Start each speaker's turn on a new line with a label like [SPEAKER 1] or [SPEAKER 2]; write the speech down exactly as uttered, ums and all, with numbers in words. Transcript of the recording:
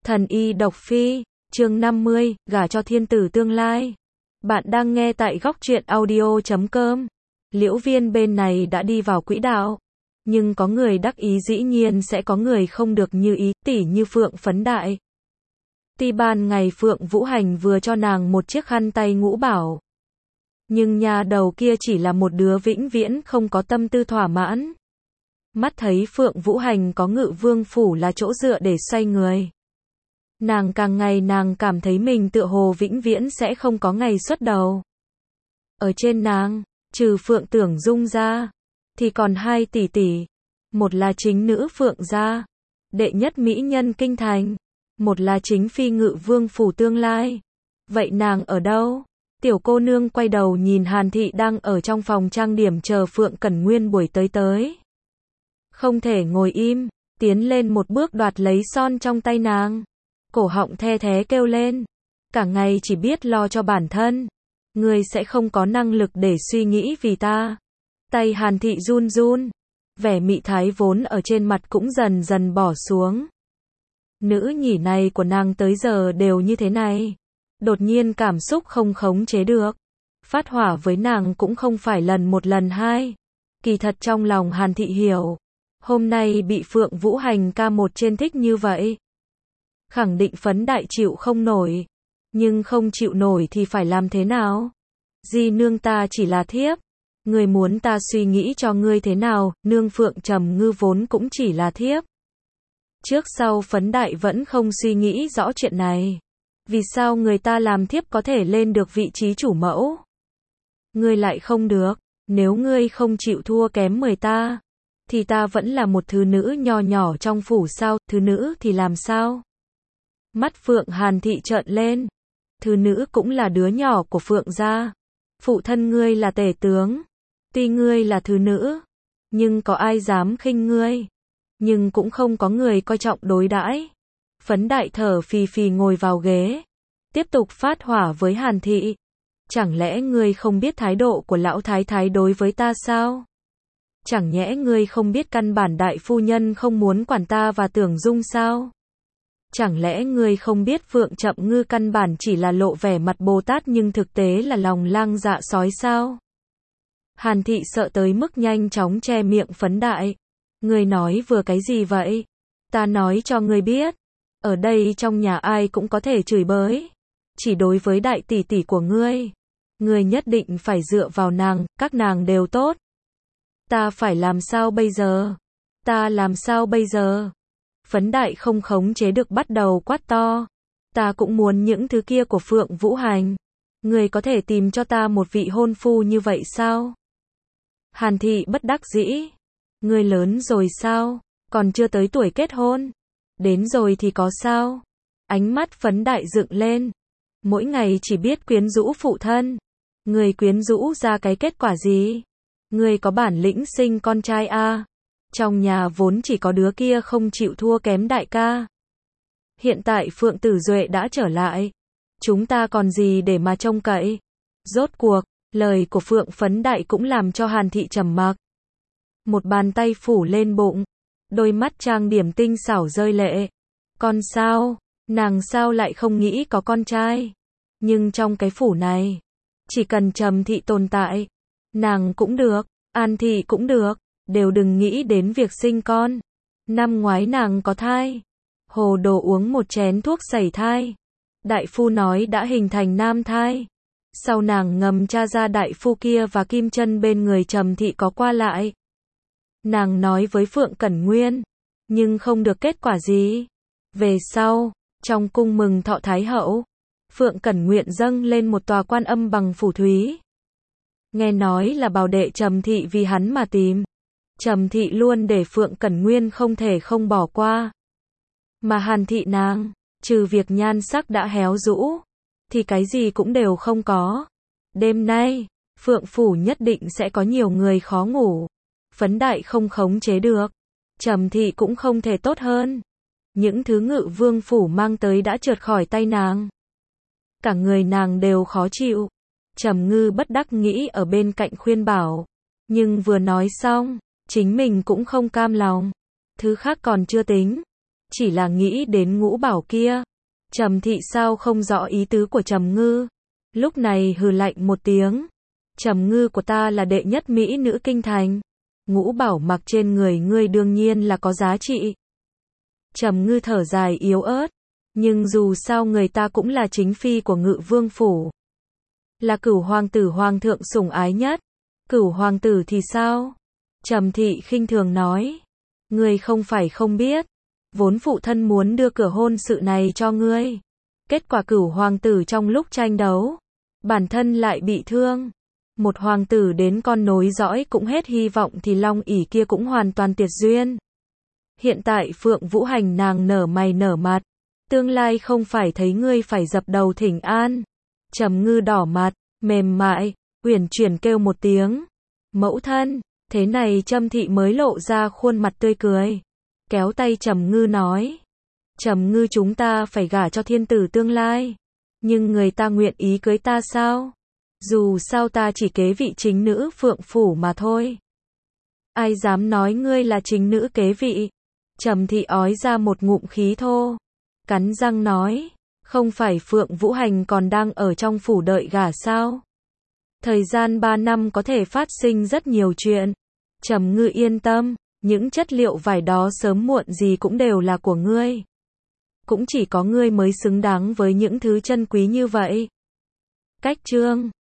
[SPEAKER 1] Thần y độc phi, chương năm mươi, gả cho thiên tử tương lai. Bạn đang nghe tại góc truyện audio chấm com. Liễu Viên bên này đã đi vào quỹ đạo. Nhưng có người đắc ý dĩ nhiên sẽ có người không được như ý, tỉ như Phượng Phấn Đại. Ti ban ngày Phượng Vũ Hành vừa cho nàng một chiếc khăn tay ngũ bảo. Nhưng nhà đầu kia chỉ là một đứa vĩnh viễn không có tâm tư thỏa mãn. Mắt thấy Phượng Vũ Hành có Ngự Vương phủ là chỗ dựa để xoay người. Nàng càng ngày nàng cảm thấy mình tựa hồ vĩnh viễn sẽ không có ngày xuất đầu. Ở trên nàng, trừ Phượng Tưởng Dung ra, thì còn hai tỷ tỷ. Một là chính nữ Phượng gia, đệ nhất mỹ nhân kinh thành. Một là chính phi Ngự Vương phủ tương lai. Vậy nàng ở đâu? Tiểu cô nương quay đầu nhìn Hàn Thị đang ở trong phòng trang điểm chờ Phượng Cẩn Nguyên buổi tới tới. Không thể ngồi im, tiến lên một bước đoạt lấy son trong tay nàng. Cổ họng the thé kêu lên. Cả ngày chỉ biết lo cho bản thân. Ngươi sẽ không có năng lực để suy nghĩ vì ta. Tay Hàn Thị run run. Vẻ mị thái vốn ở trên mặt cũng dần dần bỏ xuống. Nữ nhỉ này của nàng tới giờ đều như thế này. Đột nhiên cảm xúc không khống chế được. Phát hỏa với nàng cũng không phải lần một lần hai. Kỳ thật trong lòng Hàn Thị hiểu. Hôm nay bị Phượng Vũ Hành ca một trên thích như vậy. Khẳng định Phấn Đại chịu không nổi. Nhưng không chịu nổi thì phải làm thế nào? Di nương ta chỉ là thiếp. Ngươi muốn ta suy nghĩ cho ngươi thế nào? Nương Phượng Trầm Ngư vốn cũng chỉ là thiếp. Trước sau Phấn Đại vẫn không suy nghĩ rõ chuyện này. Vì sao người ta làm thiếp có thể lên được vị trí chủ mẫu? Ngươi lại không được. Nếu ngươi không chịu thua kém mười ta, thì ta vẫn là một thứ nữ nho nhỏ trong phủ sao? Thứ nữ thì làm sao? Mắt Phượng Hàn Thị trợn lên. Thứ nữ cũng là đứa nhỏ của Phượng gia. Phụ thân ngươi là tể tướng. Tuy ngươi là thứ nữ, nhưng có ai dám khinh ngươi? Nhưng cũng không có người coi trọng đối đãi. Phấn Đại thở phì phì ngồi vào ghế, tiếp tục phát hỏa với Hàn Thị. Chẳng lẽ ngươi không biết thái độ của lão thái thái đối với ta sao? Chẳng nhẽ ngươi không biết căn bản đại phu nhân không muốn quản ta và Tưởng Dung sao? Chẳng lẽ ngươi không biết Phượng Chậm Ngư căn bản chỉ là lộ vẻ mặt Bồ Tát nhưng thực tế là lòng lang dạ sói sao? Hàn Thị sợ tới mức nhanh chóng che miệng Phấn Đại. Ngươi nói vừa cái gì vậy? Ta nói cho ngươi biết. Ở đây trong nhà ai cũng có thể chửi bới. Chỉ đối với đại tỷ tỷ của ngươi. Ngươi nhất định phải dựa vào nàng, các nàng đều tốt. Ta phải làm sao bây giờ? Ta làm sao bây giờ? Phấn Đại không khống chế được bắt đầu quát to. Ta cũng muốn những thứ kia của Phượng Vũ Hành. Ngươi có thể tìm cho ta một vị hôn phu như vậy sao? Hàn Thị bất đắc dĩ. Ngươi lớn rồi sao? Còn chưa tới tuổi kết hôn. Đến rồi thì có sao? Ánh mắt Phấn Đại dựng lên. Mỗi ngày chỉ biết quyến rũ phụ thân. Ngươi quyến rũ ra cái kết quả gì? Ngươi có bản lĩnh sinh con trai à? Trong nhà vốn chỉ có đứa kia không chịu thua kém đại ca. Hiện tại Phượng Tử Duệ đã trở lại. Chúng ta còn gì để mà trông cậy? Rốt cuộc, lời của Phượng Phấn Đại cũng làm cho Hàn Thị trầm mặc. Một bàn tay phủ lên bụng. Đôi mắt trang điểm tinh xảo rơi lệ. Con sao? Nàng sao lại không nghĩ có con trai? Nhưng trong cái phủ này, chỉ cần Trầm Thị tồn tại, nàng cũng được, An Thị cũng được, đều đừng nghĩ đến việc sinh con. Năm ngoái nàng có thai. Hồ Đồ uống một chén thuốc sẩy thai. Đại phu nói đã hình thành nam thai. Sau nàng ngầm tra ra đại phu kia và kim chân bên người Trầm Thị có qua lại. Nàng nói với Phượng Cẩn Nguyên, nhưng không được kết quả gì. Về sau, trong cung mừng thọ Thái hậu, Phượng Cẩn Nguyện dâng lên một tòa quan âm bằng phù thúy. Nghe nói là bảo đệ Trầm Thị vì hắn mà tìm. Trầm Thị luôn để Phượng Cẩn Nguyên không thể không bỏ qua. Mà Hàn Thị nàng, trừ việc nhan sắc đã héo rũ, thì cái gì cũng đều không có. Đêm nay, Phượng phủ nhất định sẽ có nhiều người khó ngủ. Phấn Đại không khống chế được. Trầm Thị cũng không thể tốt hơn. Những thứ Ngự Vương phủ mang tới đã trượt khỏi tay nàng. Cả người nàng đều khó chịu. Trầm Ngư bất đắc nghĩ ở bên cạnh khuyên bảo. Nhưng vừa nói xong, chính mình cũng không cam lòng. Thứ khác còn chưa tính. chỉ là nghĩ đến Ngũ Bảo kia. Trầm Thị sao không rõ ý tứ của Trầm Ngư, lúc này hừ lạnh một tiếng. Trầm Ngư của ta là đệ nhất mỹ nữ kinh thành, Ngũ Bảo mặc trên người ngươi đương nhiên là có giá trị. Trầm Ngư thở dài yếu ớt, nhưng dù sao người ta cũng là chính phi của Ngự Vương phủ, là cửu hoàng tử hoàng thượng sủng ái nhất. Cửu hoàng tử thì sao? Trầm Thị khinh thường nói, ngươi không phải không biết, vốn phụ thân muốn đưa cửa hôn sự này cho ngươi, kết quả cửu hoàng tử trong lúc tranh đấu, bản thân lại bị thương. Một hoàng tử đến con nối dõi cũng hết hy vọng thì Long ỷ kia cũng hoàn toàn tuyệt duyên. Hiện tại Phượng Vũ Hành nàng nở mày nở mặt, tương lai không phải thấy ngươi phải dập đầu thỉnh an. Trầm Ngư đỏ mặt, mềm mại, uyển chuyển kêu một tiếng, mẫu thân. Thế này Trầm Thị mới lộ ra khuôn mặt tươi cười, kéo tay Trầm Ngư nói, Trầm Ngư chúng ta phải gả cho thiên tử tương lai, nhưng người ta nguyện ý cưới ta sao? Dù sao ta chỉ kế vị chính nữ Phượng phủ mà thôi. Ai dám nói ngươi là chính nữ kế vị? Trầm Thị ói ra một ngụm khí thô, cắn răng nói, không phải Phượng Vũ Hành còn đang ở trong phủ đợi gả sao? Thời gian ba năm có thể phát sinh rất nhiều chuyện. Trầm Ngư yên tâm, những chất liệu vải đó sớm muộn gì cũng đều là của ngươi. Cũng chỉ có ngươi mới xứng đáng với những thứ chân quý như vậy. Cách chương